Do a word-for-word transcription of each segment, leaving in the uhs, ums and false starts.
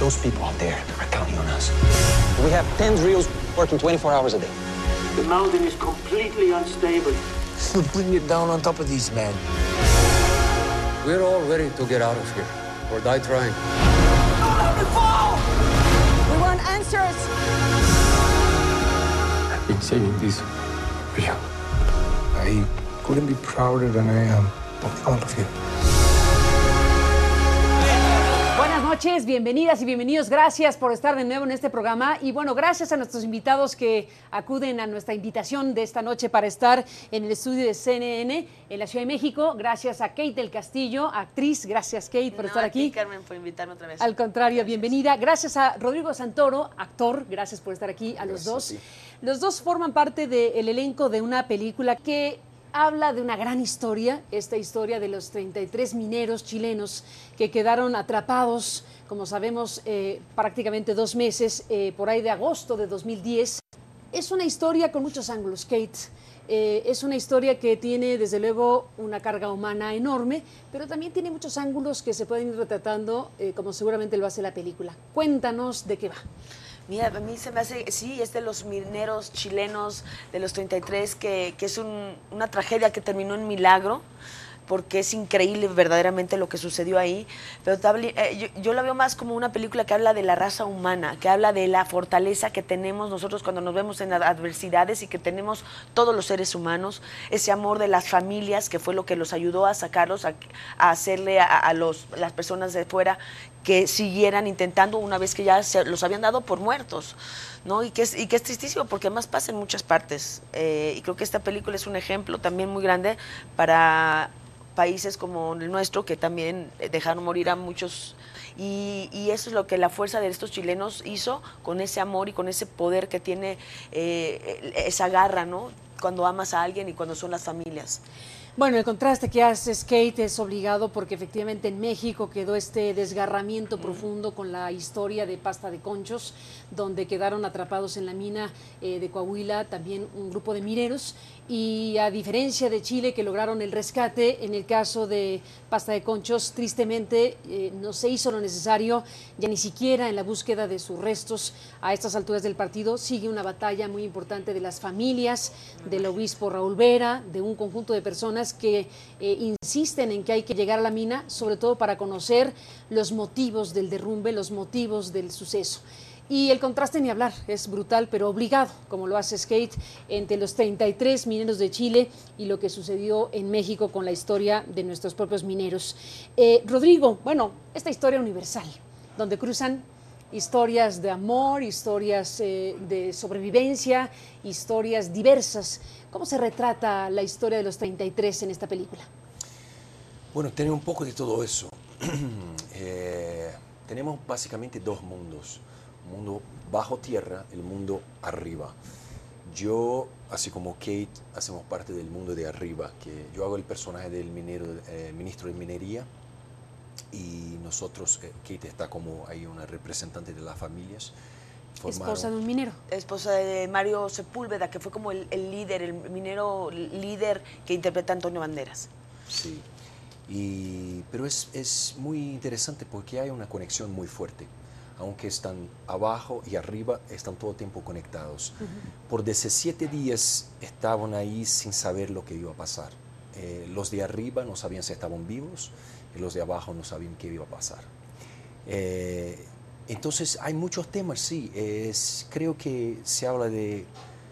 Those people out there are counting on us. We have ten drills working twenty-four hours a day. The mountain is completely unstable. We'll bring it down on top of these men. We're all ready to get out of here, or die trying. Don't let me fall! We want answers! I've been saving this for you. I couldn't be prouder than I am of all of you. Buenas noches, bienvenidas y bienvenidos. Gracias por estar de nuevo en este programa. Y bueno, gracias a nuestros invitados que acuden a nuestra invitación de esta noche para estar en el estudio de C N N en la Ciudad de México. Gracias a Kate del Castillo, actriz. Gracias, Kate, por no, estar a aquí. Ti, Carmen, por invitarme otra vez. Al contrario, gracias. Bienvenida. Gracias a Rodrigo Santoro, actor. Gracias por estar aquí, a los Gracias, dos. sí. Los dos forman parte del elenco de una película que habla de una gran historia, esta historia de los treinta y tres mineros chilenos que quedaron atrapados, como sabemos, eh, prácticamente dos meses, eh, por ahí de agosto de dos mil diez. Es una historia con muchos ángulos, Kate. Eh, es una historia que tiene, desde luego, una carga humana enorme, pero también tiene muchos ángulos que se pueden ir retratando, eh, como seguramente lo hace la película. Cuéntanos de qué va. Mira, a mí se me hace, sí, es de los mineros chilenos de los treinta y tres, que, que es un, una tragedia que terminó en milagro, porque es increíble verdaderamente lo que sucedió ahí, pero eh, yo, yo la veo más como una película que habla de la raza humana, que habla de la fortaleza que tenemos nosotros cuando nos vemos en adversidades y que tenemos todos los seres humanos, ese amor de las familias que fue lo que los ayudó a sacarlos, a, a hacerle a, a los, las personas de fuera que siguieran intentando una vez que ya se los habían dado por muertos, ¿no? Y que es, y que es tristísimo porque además pasa en muchas partes, eh, y creo que esta película es un ejemplo también muy grande para países como el nuestro, que también dejaron morir a muchos, y, y eso es lo que la fuerza de estos chilenos hizo con ese amor y con ese poder que tiene, eh, esa garra, ¿no? Cuando amas a alguien y cuando son las familias. Bueno, el contraste que haces, Kate, es obligado porque efectivamente en México quedó este desgarramiento profundo con la historia de Pasta de Conchos, donde quedaron atrapados en la mina eh, de Coahuila también un grupo de mineros, y a diferencia de Chile, que lograron el rescate, en el caso de Pasta de Conchos, tristemente eh, no se hizo lo necesario, ya ni siquiera en la búsqueda de sus restos. A estas alturas del partido sigue una batalla muy importante de las familias, del obispo Raúl Vera, de un conjunto de personas que eh, insisten en que hay que llegar a la mina, sobre todo para conocer los motivos del derrumbe, los motivos del suceso. Y el contraste ni hablar, es brutal, pero obligado, como lo hace Kate, entre los treinta y tres mineros de Chile y lo que sucedió en México con la historia de nuestros propios mineros. Eh, Rodrigo, bueno, esta historia universal, donde cruzan historias de amor, historias eh, de sobrevivencia, historias diversas. ¿Cómo se retrata la historia de los treinta y tres en esta película? Bueno, tiene un poco de todo eso. eh, tenemos básicamente dos mundos. El mundo bajo tierra, el mundo arriba. Yo, así como Kate, hacemos parte del mundo de arriba, que yo hago el personaje del minero, eh, ministro de minería, y nosotros, eh, Kate está como ahí una representante de las familias. Formaron, esposa de un minero. Esposa de Mario Sepúlveda, que fue como el, el líder, el minero líder que interpreta Antonio Banderas. Sí, y, pero es, es muy interesante porque hay una conexión muy fuerte. Aunque están abajo y arriba, están todo el tiempo conectados. Uh-huh. Por diecisiete días estaban ahí sin saber lo que iba a pasar. Eh, los de arriba no sabían si estaban vivos y los de abajo no sabían qué iba a pasar. Eh, entonces hay muchos temas, sí. Es, creo que se habla de,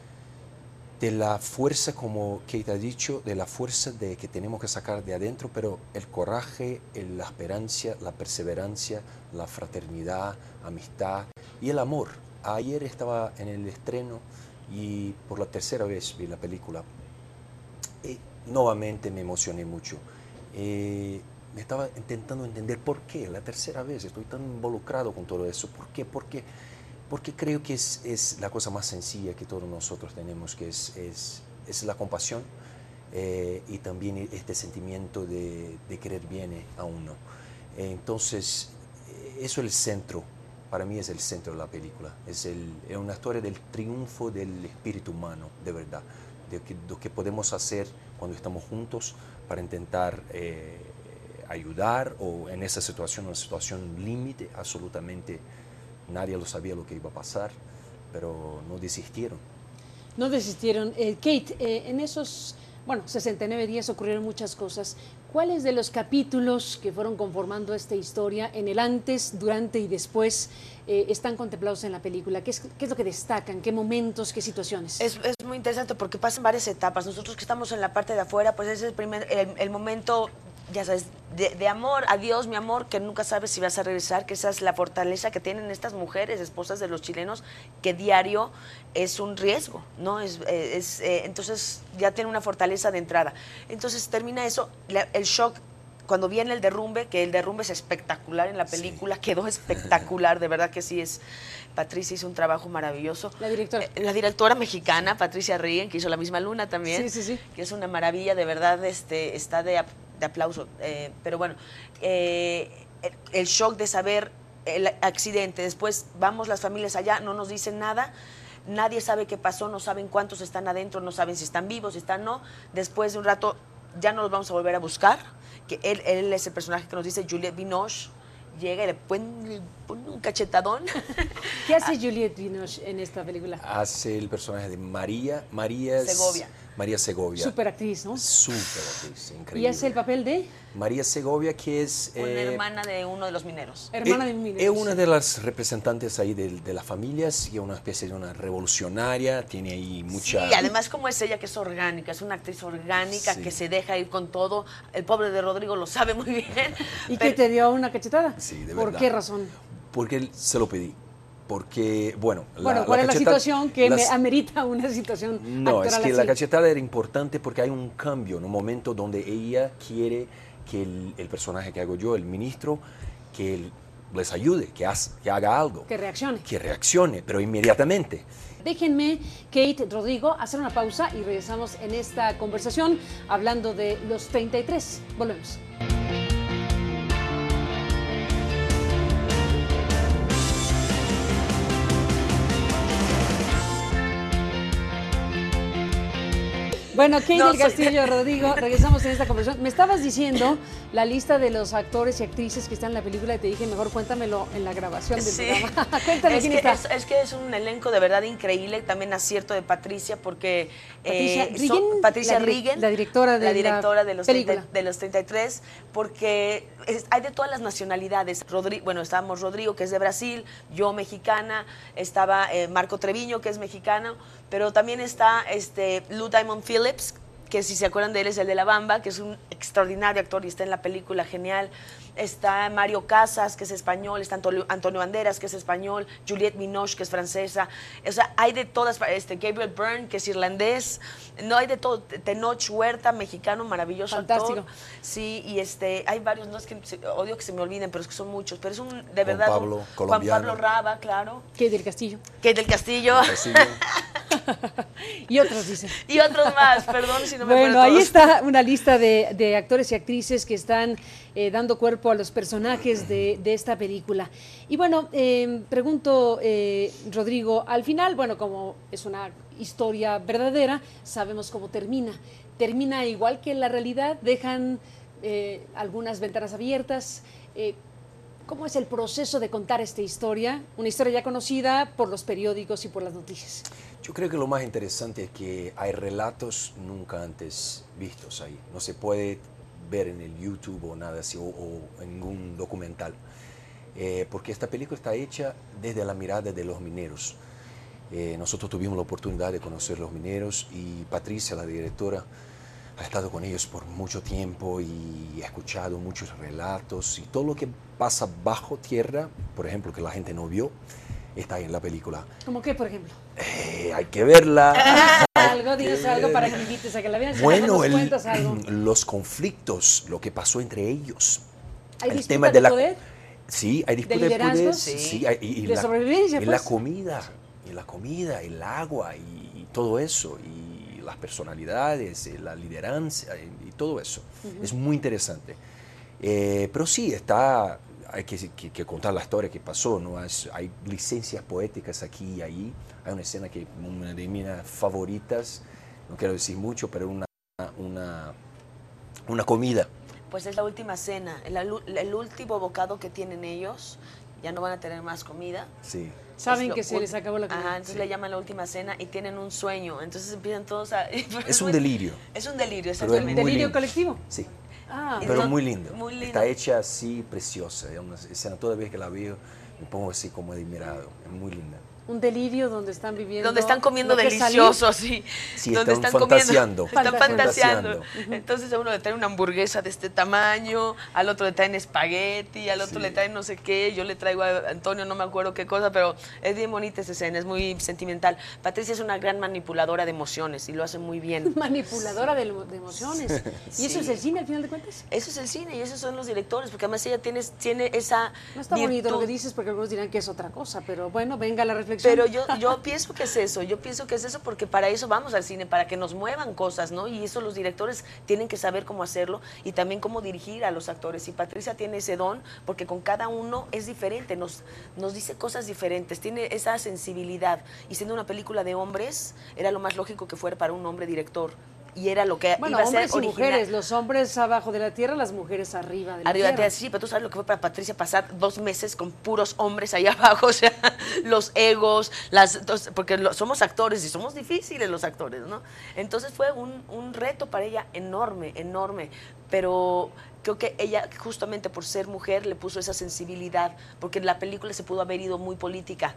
de la fuerza, como Kate ha dicho, de la fuerza de que tenemos que sacar de adentro, pero el coraje, el, la esperanza, la perseverancia, la fraternidad, amistad y el amor. Ayer estaba en el estreno y por la tercera vez vi la película. Y nuevamente me emocioné mucho. Eh, me estaba intentando entender por qué, la tercera vez estoy tan involucrado con todo eso. ¿Por qué? Porque, porque creo que es, es la cosa más sencilla que todos nosotros tenemos, que es, es, es la compasión, eh, y también este sentimiento de, de querer bien a uno. Eh, entonces, eso es el centro, para mí es el centro de la película. Es, el, es una historia del triunfo del espíritu humano, de verdad, de que, lo que podemos hacer cuando estamos juntos para intentar eh, ayudar, o en esa situación, una situación límite, absolutamente nadie lo sabía lo que iba a pasar, pero no desistieron. No desistieron. Eh, Kate, eh, en esos, bueno, sesenta y nueve días ocurrieron muchas cosas. ¿Cuáles de los capítulos que fueron conformando esta historia en el antes, durante y después eh, están contemplados en la película? ¿Qué es, qué es lo que destacan? ¿Qué momentos? ¿Qué situaciones? Es, es muy interesante porque pasan varias etapas. Nosotros que estamos en la parte de afuera, pues ese es el, primer, el, el momento, ya sabes, de, de amor, adiós mi amor, que nunca sabes si vas a regresar, que esa es la fortaleza que tienen estas mujeres, esposas de los chilenos, que diario es un riesgo, ¿no? Es, es, eh, entonces ya tiene una fortaleza de entrada. Entonces termina eso, la, el shock, cuando viene el derrumbe, que el derrumbe es espectacular en la película, sí. Quedó espectacular, de verdad que sí es. Patricia hizo un trabajo maravilloso. La directora. Eh, la directora mexicana, Patricia Riggen, que hizo La misma luna también. Sí, sí, sí. Que es una maravilla, de verdad, este, está de, de aplauso. Eh, pero bueno, eh, el, el shock de saber el accidente, después vamos las familias allá, no nos dicen nada. Nadie sabe qué pasó, no saben cuántos están adentro, no saben si están vivos, si están no. Después de un rato ya no los vamos a volver a buscar, que él, él es el personaje que nos dice, Juliette Binoche, llega y le pone, le pone un cachetadón. ¿Qué hace Juliette Binoche en esta película? Hace el personaje de María, María Segovia. María Segovia. Súper actriz, ¿no? Súper actriz, increíble. ¿Y hace el papel de? María Segovia, que es... Una eh, hermana de uno de los mineros. Hermana eh, de mineros. Es una de las representantes ahí de, de las familias, y es una especie de una revolucionaria, tiene ahí mucha... Sí, además como es ella, que es orgánica, es una actriz orgánica, Sí. que se deja ir con todo. El pobre de Rodrigo lo sabe muy bien. ¿Y pero- que te dio una cachetada? Sí, de ¿Por verdad. qué razón? Porque él se lo pedí. Porque, bueno... Bueno, ¿cuál es la cacheta- situación que me las- amerita una situación No, es actoral que así? la cachetada era importante porque hay un cambio en un momento donde ella quiere que el, el personaje que hago yo, el ministro, que él les ayude, que, haz- que haga algo. Que reaccione. Que reaccione, pero inmediatamente. Déjenme, Kate, Rodrigo, hacer una pausa y regresamos en esta conversación hablando de los treinta y tres. Volvemos. Bueno, Kate No, del soy- Castillo, Rodrigo, regresamos en esta conversación. Me estabas diciendo la lista de los actores y actrices que están en la película y te dije, mejor cuéntamelo en la grabación del Sí. programa. Cuéntame es quién que, está. Es, es que es un elenco de verdad increíble, también acierto de Patricia, porque Patricia eh, Riggen, son- Patricia la direc- Riggen, la directora de la la directora de los, película. treinta de los treinta y tres, porque es- hay de todas las nacionalidades. Rodri- bueno, estábamos Rodrigo, que es de Brasil, yo mexicana, estaba eh, Marco Treviño, que es mexicano, pero también está este, Lou Diamond Phillips, que si se acuerdan de él es el de La Bamba, que es un extraordinario actor y está en la película, genial. Está Mario Casas, que es español, está Antonio, Antonio Banderas, que es español, Juliette Binoche, que es francesa. O sea, hay de todas, este, Gabriel Byrne, que es irlandés, no hay de todo, Tenoch Huerta, mexicano, maravilloso Fantástico. actor. Sí, y este, hay varios, no es que se- odio que se me olviden, pero es que son muchos, pero es un, de verdad, Pablo, un- Juan colombiano. Pablo Raba, claro, Kate del Castillo. que del Castillo, Así, ¿no? Y otros dicen. y otros más, perdón si no me Bueno, acuerdo ahí todos. está una lista de, de actores y actrices que están eh, dando cuerpo a los personajes de, de esta película. Y bueno, eh, pregunto, eh, Rodrigo, al final, bueno, como es una historia verdadera, sabemos cómo termina. ¿Termina igual que en la realidad? ¿Dejan eh, algunas ventanas abiertas? Eh, ¿Cómo es el proceso de contar esta historia? Una historia ya conocida por los periódicos y por las noticias. Yo creo que lo más interesante es que hay relatos nunca antes vistos ahí. No se puede ver en el YouTube o nada así, o, o en ningún documental. Eh, porque esta película está hecha desde la mirada de los mineros. Eh, nosotros tuvimos la oportunidad de conocer los mineros y Patricia, la directora, ha estado con ellos por mucho tiempo y ha escuchado muchos relatos, y todo lo que pasa bajo tierra, por ejemplo, que la gente no vio, está ahí en la película. ¿Cómo qué, por ejemplo? Eh, hay que verla. Algo, dinos algo para que me invites a que la vean. Si Bueno, nos el- cuentas algo. los conflictos, lo que pasó entre ellos. ¿Hay el disputa tema de de la poder? Sí, hay disputa ¿De de poder. liderazgos? Sí, Sí. hay- y, y ¿De la, sobrevivencia, y la pues? comida, y la comida, el agua, y, y todo eso, y las personalidades, y la lideranza, y, y todo eso. Es muy interesante. Eh, pero sí, está, hay que, que- que contar la historia que pasó, ¿no? Es- hay licencias poéticas aquí y ahí. Hay una escena que una de mis favoritas, no quiero decir mucho, pero una, una, una comida. Pues es la última cena, el, el último bocado que tienen ellos. Ya no van a tener más comida. Sí. Saben que se les acabó la comida. Ajá, entonces sí. le llaman la última cena y tienen un sueño. Entonces empiezan todos a... Es un delirio. Es un delirio, Pero es exactamente. muy ¿Delirio lindo. colectivo? Sí. Ah, Y Pero son- muy lindo. muy lindo. Está hecha así, preciosa. Es una escena, toda vez que la veo, me pongo así como admirado. Es muy linda. un delirio donde están viviendo. Donde están comiendo lo que delicioso, sí. Sí, donde están están fantaseando. comiendo. Están Fantaseando. fantaseando. Entonces a uno le traen una hamburguesa de este tamaño, al otro le traen espagueti, al otro Sí. le traen no sé qué. Yo le traigo a Antonio, no me acuerdo qué cosa, pero es bien bonita esa escena, es muy sentimental. Patricia es una gran manipuladora de emociones y lo hace muy bien. Manipuladora de, de emociones. ¿Y eso Sí. es el cine al final de cuentas? Eso es el cine y esos son los directores, porque además ella tiene, tiene esa No está bonito lo virtud. que dices porque algunos dirán que es otra cosa, pero bueno, venga la reflexión. Pero yo, yo pienso que es eso, yo pienso que es eso porque para eso vamos al cine, para que nos muevan cosas, ¿no? Y eso los directores tienen que saber cómo hacerlo y también cómo dirigir a los actores. Y Patricia tiene ese don porque con cada uno es diferente, nos, nos dice cosas diferentes, tiene esa sensibilidad. Y siendo una película de hombres, era lo más lógico que fuera para un hombre director. Y era lo que bueno, iba a ser hombres y original. mujeres, los hombres abajo de la tierra, las mujeres arriba de la Arriba de tierra. ti, sí, pero tú sabes lo que fue para Patricia pasar dos meses con puros hombres ahí abajo, o sea, los egos, las, porque lo, somos actores y somos difíciles los actores, ¿no? Entonces fue un, un reto para ella enorme, enorme, pero creo que ella justamente por ser mujer le puso esa sensibilidad, porque la película se pudo haber ido muy política,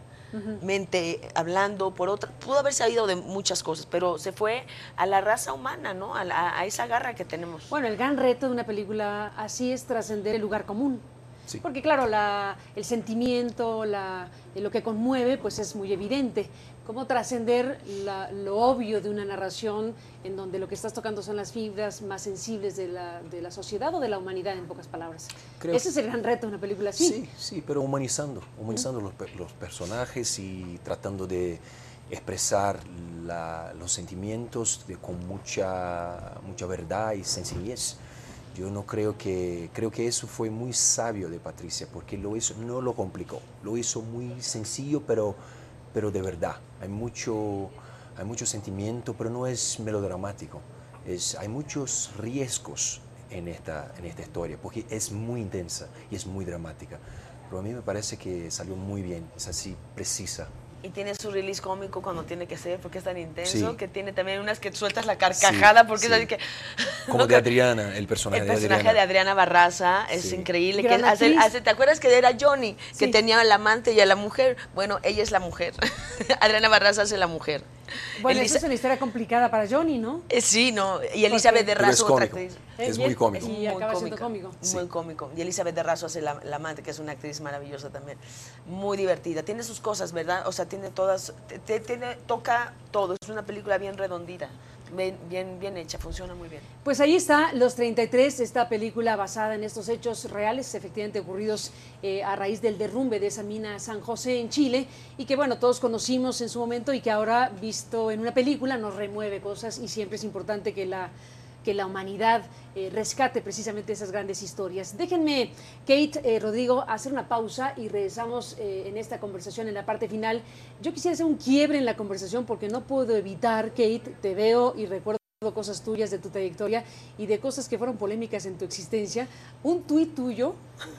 mente hablando, por otra, pudo haberse ido de muchas cosas, pero se fue a la raza humana, ¿no? A, la, a esa garra que tenemos. Bueno, el gran reto de una película así es trascender el lugar común. Sí. Porque claro, la, el sentimiento, la, lo que conmueve, pues es muy evidente. Cómo trascender la- lo obvio de una narración en donde lo que estás tocando son las fibras más sensibles de la, de la sociedad o de la humanidad, en pocas palabras. Creo- Ese es el gran reto de una película así. Sí, sí, pero humanizando, humanizando los, pe- los personajes y tratando de expresar la- los sentimientos de- con mucha, mucha verdad y sencillez. Yo no creo que, creo que eso fue muy sabio de Patricia, porque lo hizo, no lo complicó, lo hizo muy sencillo, pero, pero de verdad. Hay mucho, hay mucho sentimiento, pero no es melodramático. Es, hay muchos riesgos en esta, en esta historia, porque es muy intensa y es muy dramática. Pero a mí me parece que salió muy bien, es así, precisa. Y tiene su release cómico cuando tiene que ser, porque es tan intenso, Sí. que tiene también unas que sueltas la carcajada, porque sí. es así que... Como ¿no? de Adriana, el personaje, El de personaje Adriana. de Adriana Barraza es Sí. increíble. Gran Que hace, actriz. hace- ¿Te acuerdas que era Johnny? Que Sí. tenía al amante y a la mujer. Bueno, ella es la mujer. Adriana Barraza hace la mujer. Bueno, Elisa- eso es una historia complicada para Johnny, ¿no? eh, sí, no. Y Elizabeth de Pero es Razo, otra cómico, actriz. es Eh, muy y- cómico. Y acaba siendo cómico. Muy cómico. Y Elizabeth de Razo hace la, la amante, que es una actriz maravillosa también. Muy divertida. Tiene sus cosas, ¿verdad? O sea, tiene todas, te- te- tiene, toca todo. Es una película bien redondita, bien, bien, bien hecha, funciona muy bien. Pues ahí está, Los treinta y tres, esta película basada en estos hechos reales, efectivamente ocurridos eh, a raíz del derrumbe de esa mina San José en Chile, y que bueno, todos conocimos en su momento y que ahora, visto en una película, nos remueve cosas y siempre es importante que la, que la humanidad eh, rescate precisamente esas grandes historias. Déjenme, Kate, eh, Rodrigo, hacer una pausa y regresamos eh, en esta conversación en la parte final. Yo quisiera hacer un quiebre en la conversación porque no puedo evitar, Kate, te veo y recuerdo cosas tuyas de tu trayectoria y de cosas que fueron polémicas en tu existencia. Un tuit tuyo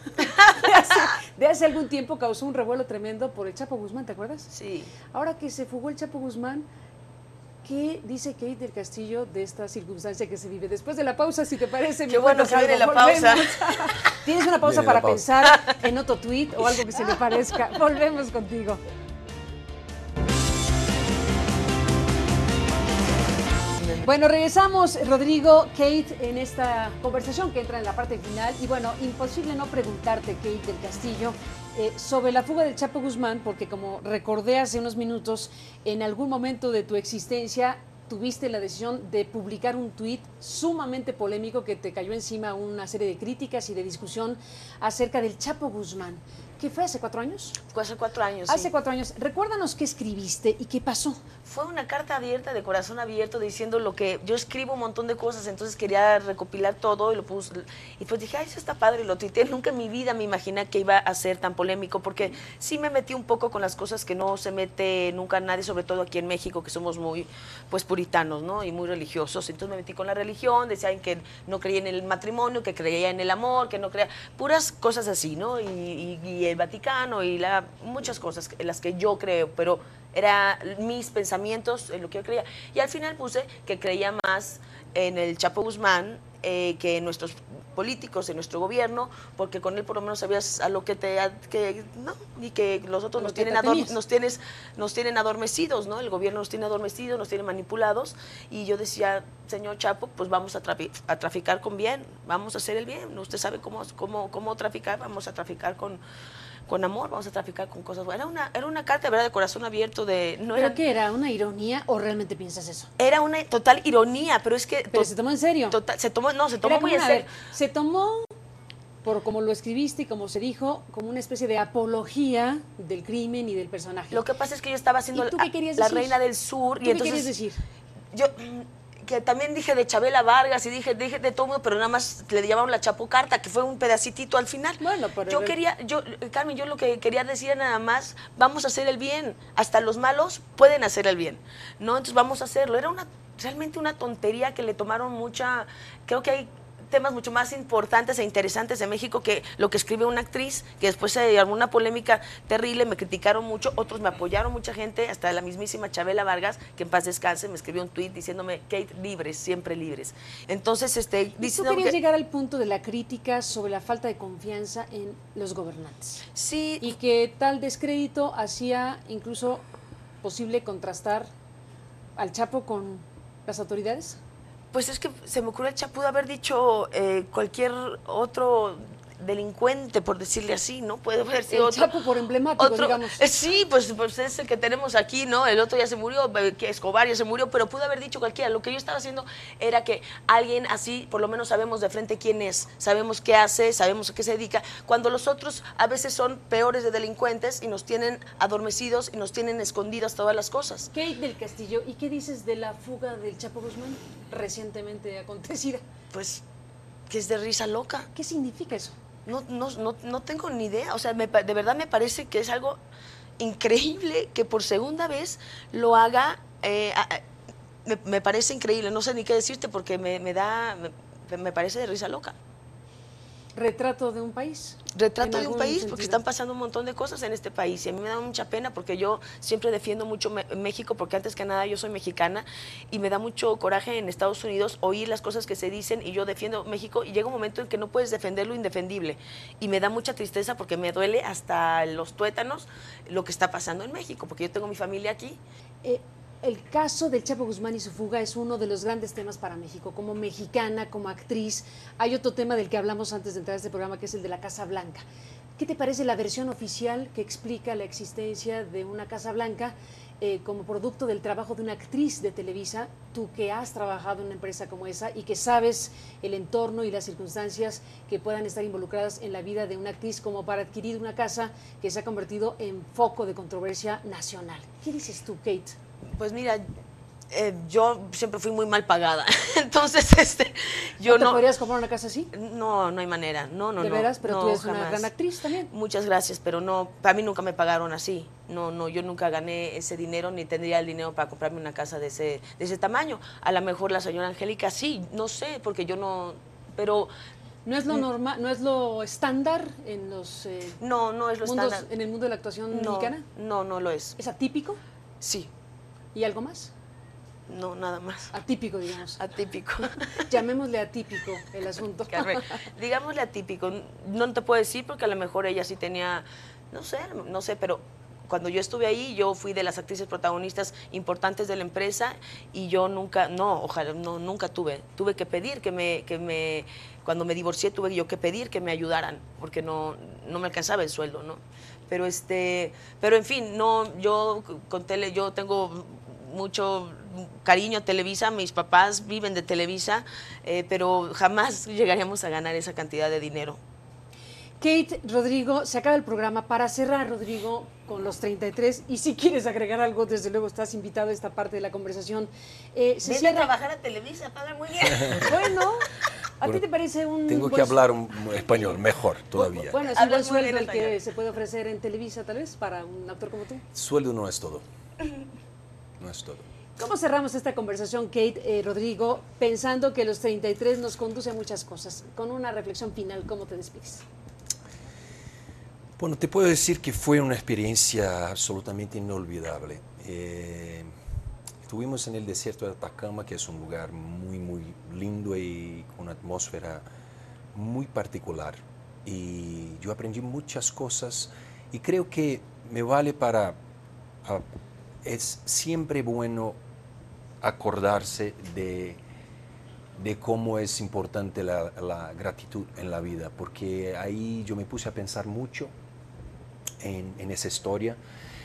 de, hace, de hace algún tiempo causó un revuelo tremendo por el Chapo Guzmán, ¿te acuerdas? Sí. Ahora que se fugó el Chapo Guzmán, ¿qué dice Kate del Castillo de esta circunstancia que se vive? Después de la pausa, si te parece. Qué me bueno cuentas que viene algo. la pausa. Volvemos. ¿Tienes una pausa Viene la para pausa. pensar en otro tuit o algo que se le parezca? Volvemos contigo. Bueno, regresamos, Rodrigo, Kate, en esta conversación que entra en la parte final. Y bueno, imposible no preguntarte, Kate del Castillo, eh, sobre la fuga del Chapo Guzmán, porque como recordé hace unos minutos, en algún momento de tu existencia tuviste la decisión de publicar un tuit sumamente polémico que te cayó encima una serie de críticas y de discusión acerca del Chapo Guzmán. ¿Qué fue hace cuatro años? Fue hace cuatro años. Hace sí. cuatro años. Recuérdanos qué escribiste y qué pasó. Fue una carta abierta, de corazón abierto, diciendo lo que yo escribo un montón de cosas, entonces quería recopilar todo y lo puse. Y pues dije, ay, eso está padre, y lo tuiteé. Nunca en mi vida me imaginé que iba a ser tan polémico, porque sí me metí un poco con las cosas que no se mete nunca nadie, sobre todo aquí en México, que somos muy pues puritanos, ¿no? Y muy religiosos. Entonces me metí con la religión, decían que no creía en el matrimonio, que creía en el amor, que no creía, puras cosas así, ¿no? Y, y, y el Vaticano y la, muchas cosas en las que yo creo, pero era mis pensamientos, en lo que yo creía. Y al final puse que creía más en el Chapo Guzmán eh, que en nuestros políticos, en nuestro gobierno, porque con él por lo menos sabías a lo que te... que no, y que los otros nos tienen, ador, nos, tienes, nos tienen adormecidos, ¿no? El gobierno nos tiene adormecidos, nos tiene manipulados. Y yo decía, señor Chapo, pues vamos a, trafi a traficar con bien, vamos a hacer el bien. Usted sabe cómo, cómo, cómo traficar, vamos a traficar con... con amor, vamos a traficar con cosas buenas. Era una, era una carta, ¿verdad?, de corazón abierto. De, no ¿Pero era, qué era? ¿Una ironía o realmente piensas eso? Era una total ironía, pero es que... ¿Pero se tomó en serio? Total, se tomó, no, se tomó muy en una, serio. ver, se tomó, por como lo escribiste y como se dijo, como una especie de apología del crimen y del personaje. Lo que pasa es que yo estaba haciendo ¿Y tú qué querías la decir? reina del sur. ¿Tú y qué entonces, querías decir? Yo... que también dije de Chabela Vargas y dije, dije de todo mundo, pero nada más le llamaron la Chapocarta, que fue un pedacitito al final. Bueno, pero... Yo quería, yo, Carmen, yo lo que quería decir era nada más, vamos a hacer el bien, hasta los malos pueden hacer el bien, ¿no? Entonces vamos a hacerlo. Era una, realmente una tontería que le tomaron mucha, creo que hay temas mucho más importantes e interesantes de México que lo que escribe una actriz, que después se armó una polémica terrible, me criticaron mucho, otros me apoyaron, mucha gente, hasta la mismísima Chabela Vargas, que en paz descanse, me escribió un tuit diciéndome, Kate, libres, siempre libres. Entonces, este... ¿Y tú querías que... llegar al punto de la crítica sobre la falta de confianza en los gobernantes? Sí. Y que tal descrédito hacía incluso posible contrastar al Chapo con las autoridades. Pues es que se me ocurrió, el Chapo pudo haber dicho eh, cualquier otro delincuente, por decirle así, ¿no? Puede haber sido el otro, Chapo por emblemático, otro, digamos. Eh, sí, pues, pues es el que tenemos aquí, ¿no? El otro ya se murió, que Escobar ya se murió, pero pudo haber dicho cualquiera. Lo que yo estaba haciendo era que alguien así, por lo menos sabemos de frente quién es, sabemos qué hace, sabemos a qué se dedica, cuando los otros a veces son peores de delincuentes y nos tienen adormecidos y nos tienen escondidas todas las cosas. Kate del Castillo, ¿y qué dices de la fuga del Chapo Guzmán recientemente acontecida? Pues que es de risa loca. ¿Qué significa eso? No, no, no, no tengo ni idea, o sea, me, de verdad me parece que es algo increíble que por segunda vez lo haga, eh, a, a, me, me parece increíble, no sé ni qué decirte porque me, me da, me, me parece de risa loca. ¿Retrato de un país? Retrato de un país, sentido. Porque están pasando un montón de cosas en este país y a mí me da mucha pena porque yo siempre defiendo mucho me México, porque antes que nada yo soy mexicana y me da mucho coraje en Estados Unidos oír las cosas que se dicen y yo defiendo México y llega un momento en que no puedes defender lo indefendible y me da mucha tristeza porque me duele hasta los tuétanos lo que está pasando en México, porque yo tengo mi familia aquí. Eh, El caso del Chapo Guzmán y su fuga es uno de los grandes temas para México. Como mexicana, como actriz, hay otro tema del que hablamos antes de entrar a este programa, que es el de la Casa Blanca. ¿Qué te parece la versión oficial que explica la existencia de una Casa Blanca eh, como producto del trabajo de una actriz de Televisa? Tú que has trabajado en una empresa como esa y que sabes el entorno y las circunstancias que puedan estar involucradas en la vida de una actriz como para adquirir una casa que se ha convertido en foco de controversia nacional. ¿Qué dices tú, Kate? Pues mira, eh, yo siempre fui muy mal pagada, entonces este, yo ¿No te no... podrías comprar una casa así? No, no hay manera, no, no, ¿De no. veras? Pero no, tú eres jamás. una gran actriz también. Muchas gracias, pero no, para mí nunca me pagaron así, no, no, yo nunca gané ese dinero ni tendría el dinero para comprarme una casa de ese, de ese tamaño. A lo mejor la señora Angélica sí, no sé, porque yo no, pero... ¿No es lo normal, no es lo estándar en los eh, no, no es lo mundos, estándar. en el mundo de la actuación no, mexicana? No, no lo es. ¿Es atípico? Sí. ¿Y algo más? No, nada más. Atípico, digamos. Atípico. Llamémosle atípico el asunto. Carmen, digámosle atípico. No te puedo decir porque a lo mejor ella sí tenía, no sé, no sé, pero cuando yo estuve ahí, yo fui de las actrices protagonistas importantes de la empresa y yo nunca, no, ojalá, no, nunca tuve. Tuve que pedir que me, que me, cuando me divorcié tuve yo que pedir que me ayudaran porque no, no me alcanzaba el sueldo, ¿no? Pero este, pero en fin, no, yo con tele, yo tengo mucho cariño a Televisa, mis papás viven de Televisa, eh, pero jamás llegaríamos a ganar esa cantidad de dinero. Kate, Rodrigo, se acaba el programa. Para cerrar, Rodrigo, con los treinta y tres, y si quieres agregar algo, desde luego estás invitado a esta parte de la conversación. Eh, se Vete cierra... a trabajar a Televisa, pagan muy bien. Bueno, ¿a Bueno, ti te parece un Tengo que buen- hablar un español mejor todavía. Bueno, es un Hablas buen muy sueldo bien el que español. se puede ofrecer en Televisa, tal vez, para un actor como tú. Sueldo no es todo. No es todo. ¿Cómo cerramos esta conversación, Kate, eh, Rodrigo, pensando que los treinta y tres nos conduce a muchas cosas? Con una reflexión final, ¿cómo te despides? Bueno, te puedo decir que fue una experiencia absolutamente inolvidable. Eh, estuvimos en el desierto de Atacama, que es un lugar muy, muy lindo y con una atmósfera muy particular. Y yo aprendí muchas cosas y creo que me vale para... a- es siempre bueno acordarse de, de cómo es importante la, la gratitud en la vida, porque ahí yo me puse a pensar mucho en, en esa historia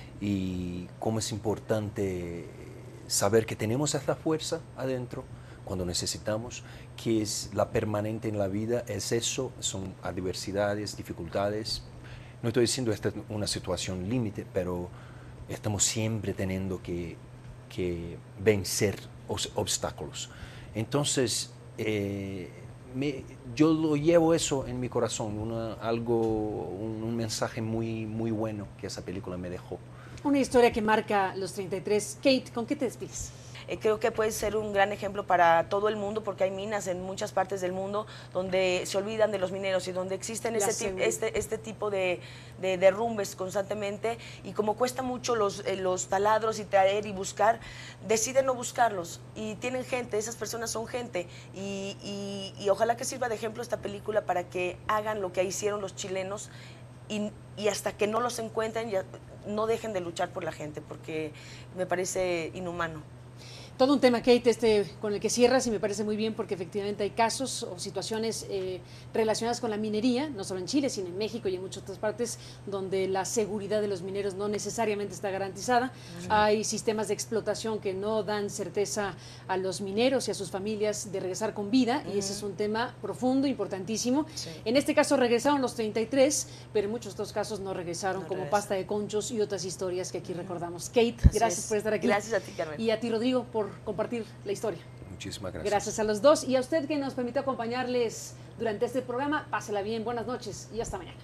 y cómo es importante saber que tenemos esta fuerza adentro cuando necesitamos, que es la permanente en la vida, es eso, son adversidades, dificultades. No estoy diciendo esta es una situación límite, pero estamos siempre teniendo que, que vencer os- obstáculos. Entonces, eh, me- yo lo llevo eso en mi corazón, una- algo, un, un mensaje muy, muy bueno que esa película me dejó. Una historia que marca los treinta y tres. Kate, ¿con qué te despides? Eh, creo que puede ser un gran ejemplo para todo el mundo, porque hay minas en muchas partes del mundo donde se olvidan de los mineros y donde existen La este, ti- seguridad. este, este tipo de, de derrumbes constantemente, y como cuesta mucho los, eh, los taladros y traer y buscar, deciden no buscarlos y tienen gente, esas personas son gente, y, y- y ojalá que sirva de ejemplo esta película para que hagan lo que hicieron los chilenos. Y, y hasta que no los encuentren, ya, no dejen de luchar por la gente, porque me parece inhumano. Todo un tema, Kate, este, con el que cierras, y me parece muy bien porque efectivamente hay casos o situaciones eh, relacionadas con la minería, no solo en Chile, sino en México y en muchas otras partes, donde la seguridad de los mineros no necesariamente está garantizada. Sí. Hay sistemas de explotación que no dan certeza a los mineros y a sus familias de regresar con vida, uh-huh. y ese es un tema profundo, importantísimo. Sí. En este caso regresaron los treinta y tres, pero en muchos otros casos no regresaron, no como regresa. Pasta de Conchos y otras historias que aquí uh-huh. recordamos. Kate, Así gracias es. por estar aquí. Gracias a ti, Carmen. Y a ti, Rodrigo, por compartir la historia. Muchísimas gracias. Gracias a los dos y a usted que nos permitió acompañarles durante este programa. Pásela bien, buenas noches y hasta mañana.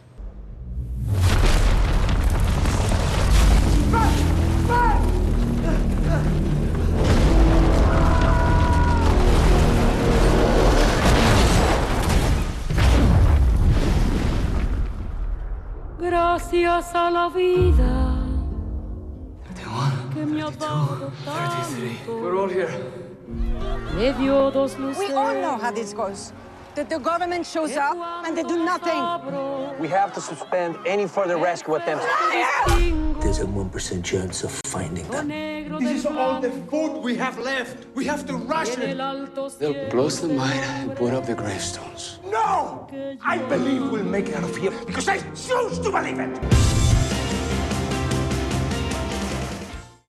Gracias a la vida que me ha dado tanto. We're all here. Me dio dos luces. We all know how this goes. That the government shows up and they do nothing. We have to suspend any further rescue attempts. There's a one percent chance of finding them. This is all the food we have left. We have to ration it. They'll blow some mine and put up the gravestones. No! I believe we'll make it out of here because I choose to believe it.